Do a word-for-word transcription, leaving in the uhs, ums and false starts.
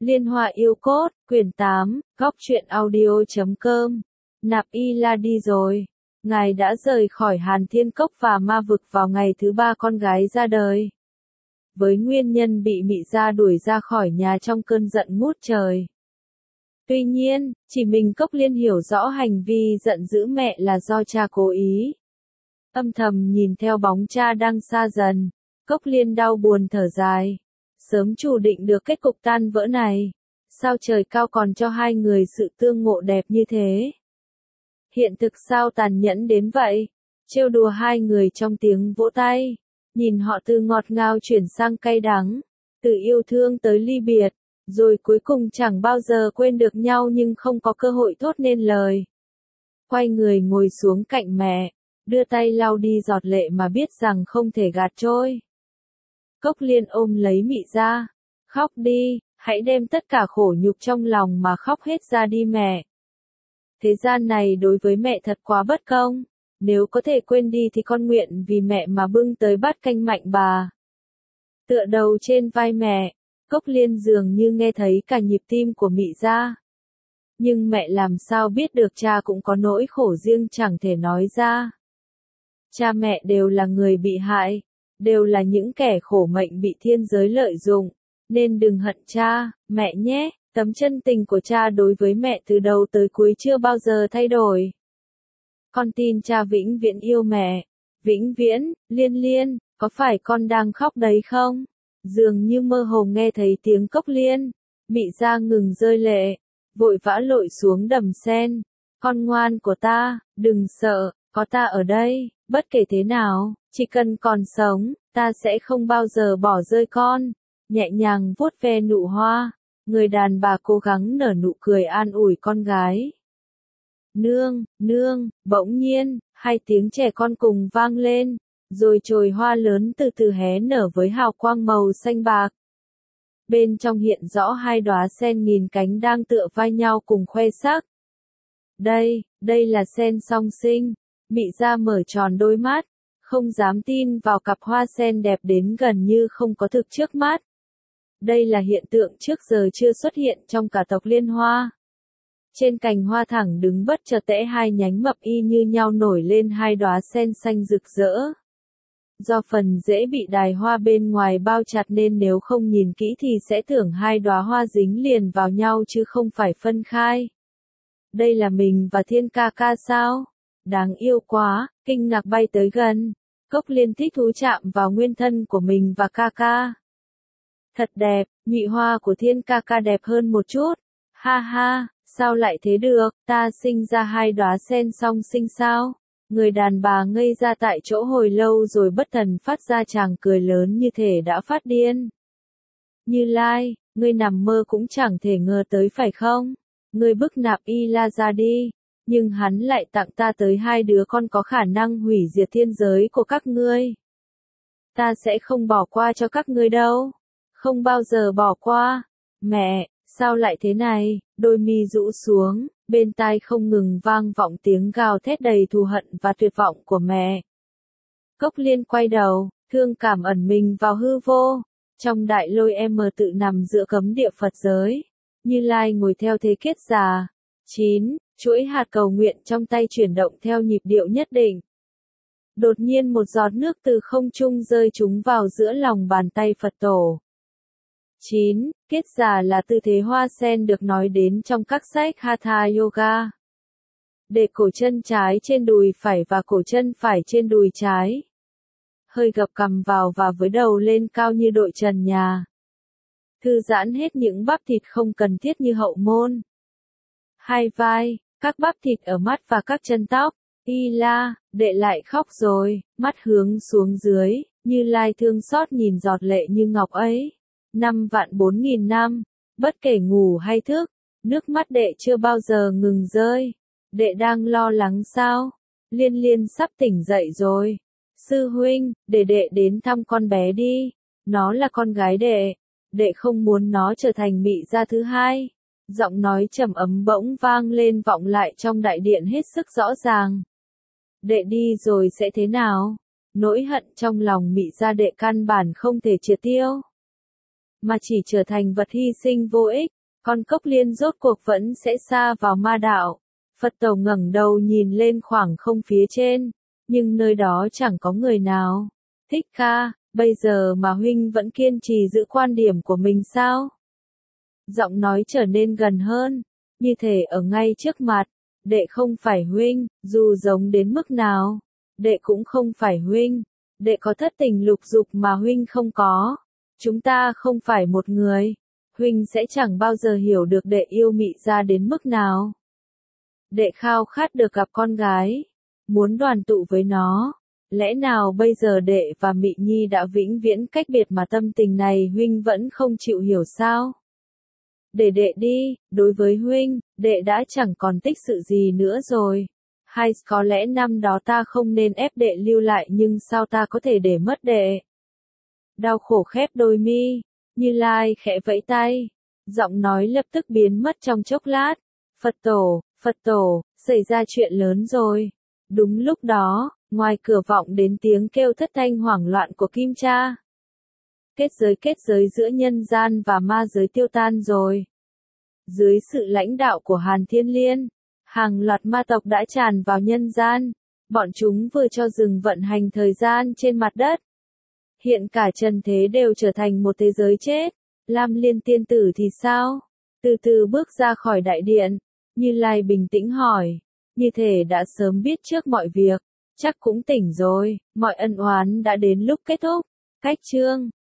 Liên Hoa Yêu Cốt, quyển tám, góc truyện audio chấm com. Nạp Y La đi rồi. Ngài đã rời khỏi Hàn Thiên Cốc và ma vực vào ngày thứ ba con gái ra đời. Với nguyên nhân bị Mị Gia đuổi ra khỏi nhà trong cơn giận ngút trời. Tuy nhiên, chỉ mình Cốc Liên hiểu rõ hành vi giận dữ mẹ là do cha cố ý. Âm thầm nhìn theo bóng cha đang xa dần, Cốc Liên đau buồn thở dài. Sớm chủ định được kết cục tan vỡ này. Sao trời cao còn cho hai người sự tương ngộ đẹp như thế? Hiện thực sao tàn nhẫn đến vậy? Trêu đùa hai người trong tiếng vỗ tay. Nhìn họ từ ngọt ngào chuyển sang cay đắng. Từ yêu thương tới ly biệt. Rồi cuối cùng chẳng bao giờ quên được nhau nhưng không có cơ hội thốt nên lời. Quay người ngồi xuống cạnh mẹ. Đưa tay lau đi giọt lệ mà biết rằng không thể gạt trôi. Cốc Liên ôm lấy Mị Gia. Khóc đi, hãy đem tất cả khổ nhục trong lòng mà khóc hết ra đi mẹ. Thế gian này đối với mẹ thật quá bất công. Nếu có thể quên đi thì con nguyện vì mẹ mà bưng tới bát canh mạnh bà. Tựa đầu trên vai mẹ, Cốc Liên dường như nghe thấy cả nhịp tim của Mị Gia. Nhưng mẹ làm sao biết được cha cũng có nỗi khổ riêng chẳng thể nói ra. Cha mẹ đều là người bị hại. Đều là những kẻ khổ mệnh bị thiên giới lợi dụng, nên đừng hận cha, mẹ nhé, tấm chân tình của cha đối với mẹ từ đầu tới cuối chưa bao giờ thay đổi. Con tin cha vĩnh viễn yêu mẹ, vĩnh viễn, Liên Liên, có phải con đang khóc đấy không? Dường như mơ hồ nghe thấy tiếng Cốc Liên, Mị Gia ngừng rơi lệ, vội vã lội xuống đầm sen. Con ngoan của ta, đừng sợ, có ta ở đây, bất kể thế nào. Chỉ cần còn sống, ta sẽ không bao giờ bỏ rơi con. Nhẹ nhàng vuốt ve nụ hoa, người đàn bà cố gắng nở nụ cười an ủi con gái. Nương, nương, bỗng nhiên, hai tiếng trẻ con cùng vang lên, rồi chồi hoa lớn từ từ hé nở với hào quang màu xanh bạc. Bên trong hiện rõ hai đóa sen nghìn cánh đang tựa vai nhau cùng khoe sắc. Đây, đây là sen song sinh. Mị Gia mở tròn đôi mắt. Không dám tin vào cặp hoa sen đẹp đến gần như không có thực trước mắt. Đây là hiện tượng trước giờ chưa xuất hiện trong cả tộc Liên Hoa. Trên cành hoa thẳng đứng bất chợt tẽ hai nhánh mập y như nhau nổi lên hai đóa sen xanh rực rỡ. Do phần rễ bị đài hoa bên ngoài bao chặt nên nếu không nhìn kỹ thì sẽ tưởng hai đóa hoa dính liền vào nhau chứ không phải phân khai. Đây là mình và Thiên ca ca sao? Đáng yêu quá, kinh ngạc bay tới gần. Cốc Liên thích thú chạm vào nguyên thân của mình và ca ca. Thật đẹp, nhụy hoa của Thiên ca ca đẹp hơn một chút. Ha ha, sao lại thế được, ta sinh ra hai đóa sen song sinh sao? Người đàn bà ngây ra tại chỗ hồi lâu rồi bất thần phát ra chàng cười lớn như thể đã phát điên. Như Lai, ngươi nằm mơ cũng chẳng thể ngờ tới phải không? Ngươi bức Nạp Y La ra đi. Nhưng hắn lại tặng ta tới hai đứa con có khả năng hủy diệt thiên giới của các ngươi. Ta sẽ không bỏ qua cho các ngươi đâu. Không bao giờ bỏ qua. Mẹ, sao lại thế này? Đôi mi rũ xuống, bên tai không ngừng vang vọng tiếng gào thét đầy thù hận và tuyệt vọng của mẹ. Cốc Liên quay đầu, thương cảm ẩn mình vào hư vô. Trong đại lôi em tự nằm giữa cấm địa Phật giới. Như Lai ngồi theo thế kết già. chín. Chuỗi hạt cầu nguyện trong tay chuyển động theo nhịp điệu nhất định. Đột nhiên một giọt nước từ không trung rơi trúng vào giữa lòng bàn tay Phật tổ. chín. Kết già là tư thế hoa sen được nói đến trong các sách Hatha Yoga. Để cổ chân trái trên đùi phải và cổ chân phải trên đùi trái. Hơi gập cằm vào và với đầu lên cao như đội trần nhà. Thư giãn hết những bắp thịt không cần thiết như hậu môn. Hai vai. Các bắp thịt ở mắt và các chân tóc. Y La, đệ lại khóc rồi, mắt hướng xuống dưới, Như Lai thương xót nhìn giọt lệ như ngọc ấy. Năm vạn bốn nghìn năm, bất kể ngủ hay thức, nước mắt đệ chưa bao giờ ngừng rơi. Đệ đang lo lắng sao? Liên Liên sắp tỉnh dậy rồi. Sư huynh, để đệ đến thăm con bé đi. Nó là con gái đệ. Đệ không muốn nó trở thành Mị Gia thứ hai. Giọng nói trầm ấm bỗng vang lên vọng lại trong đại điện hết sức rõ ràng. Đệ đi rồi sẽ thế nào? Nỗi hận trong lòng Mị Gia đệ căn bản không thể triệt tiêu. mà chỉ trở thành vật hy sinh vô ích, con Cốc Liên rốt cuộc vẫn sẽ sa vào ma đạo. Phật Tổ ngẩng đầu nhìn lên khoảng không phía trên, nhưng nơi đó chẳng có người nào. Thích Ca, bây giờ mà huynh vẫn kiên trì giữ quan điểm của mình sao? Giọng nói trở nên gần hơn, như thể ở ngay trước mặt. Đệ không phải huynh, dù giống đến mức nào. Đệ cũng không phải huynh. Đệ có thất tình lục dục mà huynh không có. Chúng ta không phải một người. Huynh sẽ chẳng bao giờ hiểu được đệ yêu Mị Gia đến mức nào. Đệ khao khát được gặp con gái, muốn đoàn tụ với nó. Lẽ nào bây giờ đệ và Mị Nhi đã vĩnh viễn cách biệt mà tâm tình này huynh vẫn không chịu hiểu sao? Để đệ đi, đối với huynh, đệ đã chẳng còn tích sự gì nữa rồi. Hay có lẽ năm đó ta không nên ép đệ lưu lại, nhưng sao ta có thể để mất đệ? Đau khổ khép đôi mi, Như Lai khẽ vẫy tay, giọng nói lập tức biến mất trong chốc lát. Phật Tổ, Phật Tổ, xảy ra chuyện lớn rồi. Đúng lúc đó, ngoài cửa vọng đến tiếng kêu thất thanh hoảng loạn của Kim Cha. Kết giới kết giới giữa nhân gian và ma giới tiêu tan rồi. Dưới sự lãnh đạo của Hàn Thiên Liên, hàng loạt ma tộc đã tràn vào nhân gian. Bọn chúng vừa cho dừng vận hành thời gian trên mặt đất. Hiện cả trần thế đều trở thành một thế giới chết. Lam Liên tiên tử thì sao? Từ từ bước ra khỏi đại điện, Như Lai bình tĩnh hỏi, như thể đã sớm biết trước mọi việc, chắc cũng tỉnh rồi, mọi ân oán đã đến lúc kết thúc. Cách chương